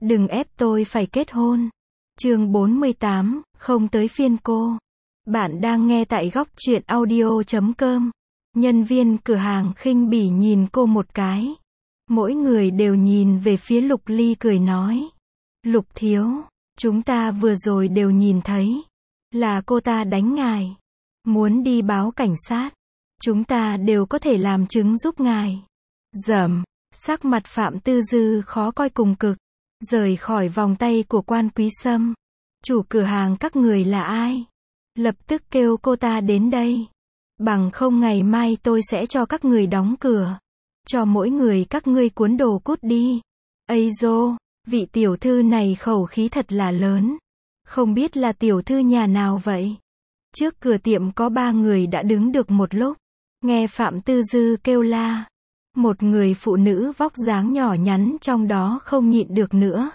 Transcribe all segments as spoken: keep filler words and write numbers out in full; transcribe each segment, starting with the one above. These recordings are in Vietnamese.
Đừng ép tôi phải kết hôn. Chương bốn mươi tám, không tới phiên cô. Bạn đang nghe tại góc truyện audio chấm com. Nhân viên cửa hàng khinh bỉ nhìn cô một cái. Mỗi người đều nhìn về phía Lục Ly cười nói. Lục thiếu, chúng ta vừa rồi đều nhìn thấy. Là cô ta đánh ngài. Muốn đi báo cảnh sát. Chúng ta đều có thể làm chứng giúp ngài. Dầm, sắc mặt Phạm Tư Dư khó coi cùng cực. Rời khỏi vòng tay của Quan Quý Sâm. Chủ cửa hàng các người là ai? Lập tức kêu cô ta đến đây. Bằng không ngày mai tôi sẽ cho các người đóng cửa. Cho mỗi người các ngươi cuốn đồ cút đi. Ây dô, vị tiểu thư này khẩu khí thật là lớn. Không biết là tiểu thư nhà nào vậy? Trước cửa tiệm có ba người đã đứng được một lúc. Nghe Phạm Tư Dư kêu la. Một người phụ nữ vóc dáng nhỏ nhắn trong đó không nhịn được nữa.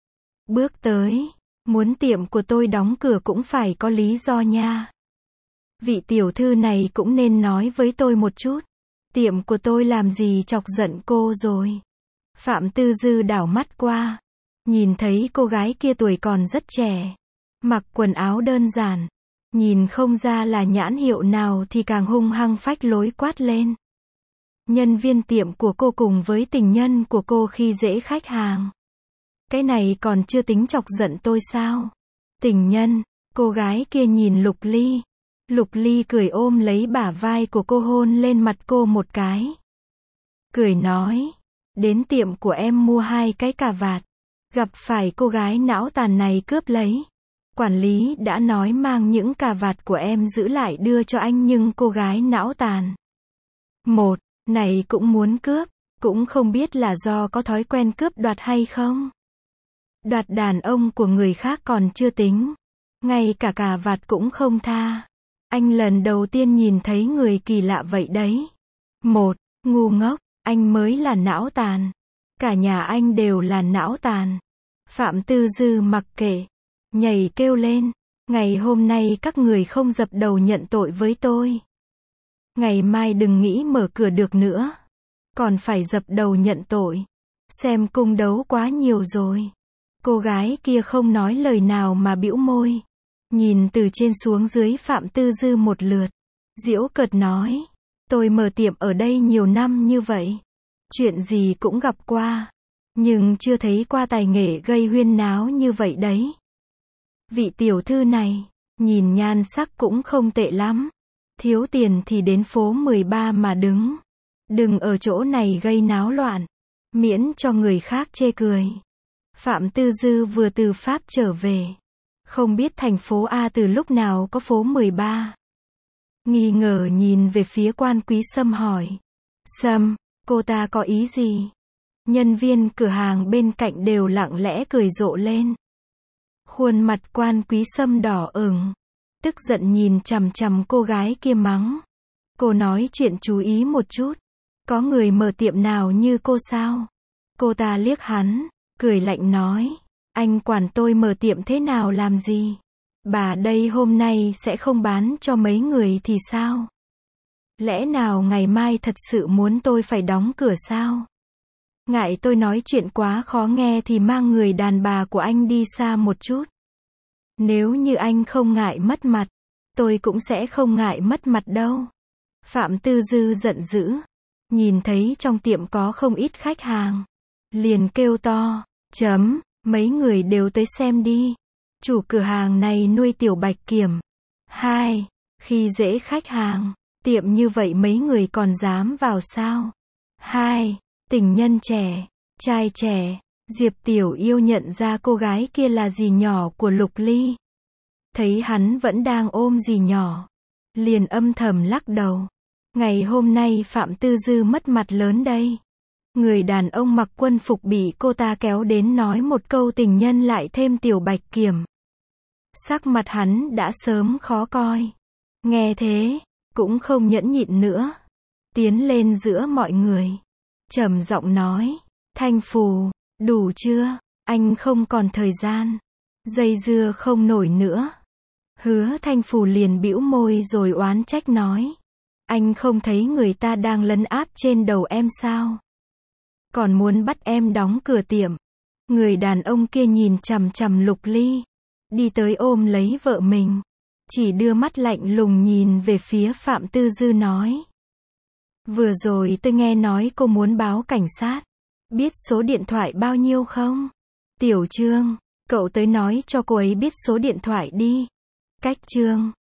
Bước tới. Muốn tiệm của tôi đóng cửa cũng phải có lý do nha. Vị tiểu thư này cũng nên nói với tôi một chút. Tiệm của tôi làm gì chọc giận cô rồi? Phạm Tư Dư đảo mắt qua. Nhìn thấy cô gái kia tuổi còn rất trẻ. Mặc quần áo đơn giản. Nhìn không ra là nhãn hiệu nào thì càng hung hăng phách lối quát lên. Nhân viên tiệm của cô cùng với tình nhân của cô khi dễ khách hàng. Cái này còn chưa tính chọc giận tôi sao? Tình nhân, cô gái kia nhìn Lục Ly. Lục Ly cười ôm lấy bả vai của cô hôn lên mặt cô một cái. Cười nói, đến tiệm của em mua hai cái cà vạt. Gặp phải cô gái não tàn này cướp lấy. Quản lý đã nói mang những cà vạt của em giữ lại đưa cho anh nhưng cô gái não tàn. Một, này cũng muốn cướp, cũng không biết là do có thói quen cướp đoạt hay không. Đoạt đàn ông của người khác còn chưa tính. Ngay cả cà vạt cũng không tha. Anh lần đầu tiên nhìn thấy người kỳ lạ vậy đấy. Một, ngu ngốc, anh mới là não tàn. Cả nhà anh đều là não tàn. Phạm Tư Dư mặc kệ. Nhảy kêu lên. Ngày hôm nay các người không dập đầu nhận tội với tôi. Ngày mai đừng nghĩ mở cửa được nữa. Còn phải dập đầu nhận tội. Xem cung đấu quá nhiều rồi. Cô gái kia không nói lời nào mà bĩu môi. Nhìn từ trên xuống dưới Phạm Tư Dư một lượt. Giễu cợt nói. Tôi mở tiệm ở đây nhiều năm như vậy. Chuyện gì cũng gặp qua. Nhưng chưa thấy qua tài nghệ gây huyên náo như vậy đấy. Vị tiểu thư này, nhìn nhan sắc cũng không tệ lắm. Thiếu tiền thì đến phố mười ba mà đứng. Đừng ở chỗ này gây náo loạn. Miễn cho người khác chê cười. Phạm Tư Dư vừa từ Pháp trở về. Không biết thành phố A từ lúc nào có phố mười ba. Nghi ngờ nhìn về phía Quan Quý Sâm hỏi. Sâm, cô ta có ý gì? Nhân viên cửa hàng bên cạnh đều lặng lẽ cười rộ lên. Khuôn mặt Quan Quý Sâm đỏ ửng. Tức giận nhìn chằm chằm cô gái kia mắng. Cô nói chuyện chú ý một chút. Có người mở tiệm nào như cô sao? Cô ta liếc hắn. Cười lạnh nói, anh quản tôi mở tiệm thế nào làm gì? Bà đây hôm nay sẽ không bán cho mấy người thì sao? Lẽ nào ngày mai thật sự muốn tôi phải đóng cửa sao? Ngại tôi nói chuyện quá khó nghe thì mang người đàn bà của anh đi xa một chút. Nếu như anh không ngại mất mặt, tôi cũng sẽ không ngại mất mặt đâu. Phạm Tư Dư giận dữ, nhìn thấy trong tiệm có không ít khách hàng. Liền kêu to, chấm, mấy người đều tới xem đi. Chủ cửa hàng này nuôi tiểu bạch kiểm. Hai, khi dễ khách hàng, tiệm như vậy mấy người còn dám vào sao? Hai, tình nhân trẻ, trai trẻ, Diệp Tiểu Yêu nhận ra cô gái kia là dì nhỏ của Lục Ly. Thấy hắn vẫn đang ôm dì nhỏ. Liền âm thầm lắc đầu. Ngày hôm nay Phạm Tư Dư mất mặt lớn đây. Người đàn ông mặc quân phục bị cô ta kéo đến nói một câu tình nhân lại thêm tiểu bạch kiểm. Sắc mặt hắn đã sớm khó coi. Nghe thế, cũng không nhẫn nhịn nữa. Tiến lên giữa mọi người. Trầm giọng nói, Thanh Phù, đủ chưa, anh không còn thời gian. Dây dưa không nổi nữa. Hứa Thanh Phù liền bĩu môi rồi oán trách nói. Anh không thấy người ta đang lấn áp trên đầu em sao? Còn muốn bắt em đóng cửa tiệm. Người đàn ông kia nhìn chằm chằm Lục Ly, đi tới ôm lấy vợ mình, chỉ đưa mắt lạnh lùng nhìn về phía Phạm Tư Dư nói. Vừa rồi tôi nghe nói cô muốn báo cảnh sát. Biết số điện thoại bao nhiêu không? Tiểu Trương, cậu tới nói cho cô ấy biết số điện thoại đi. Cách Trương.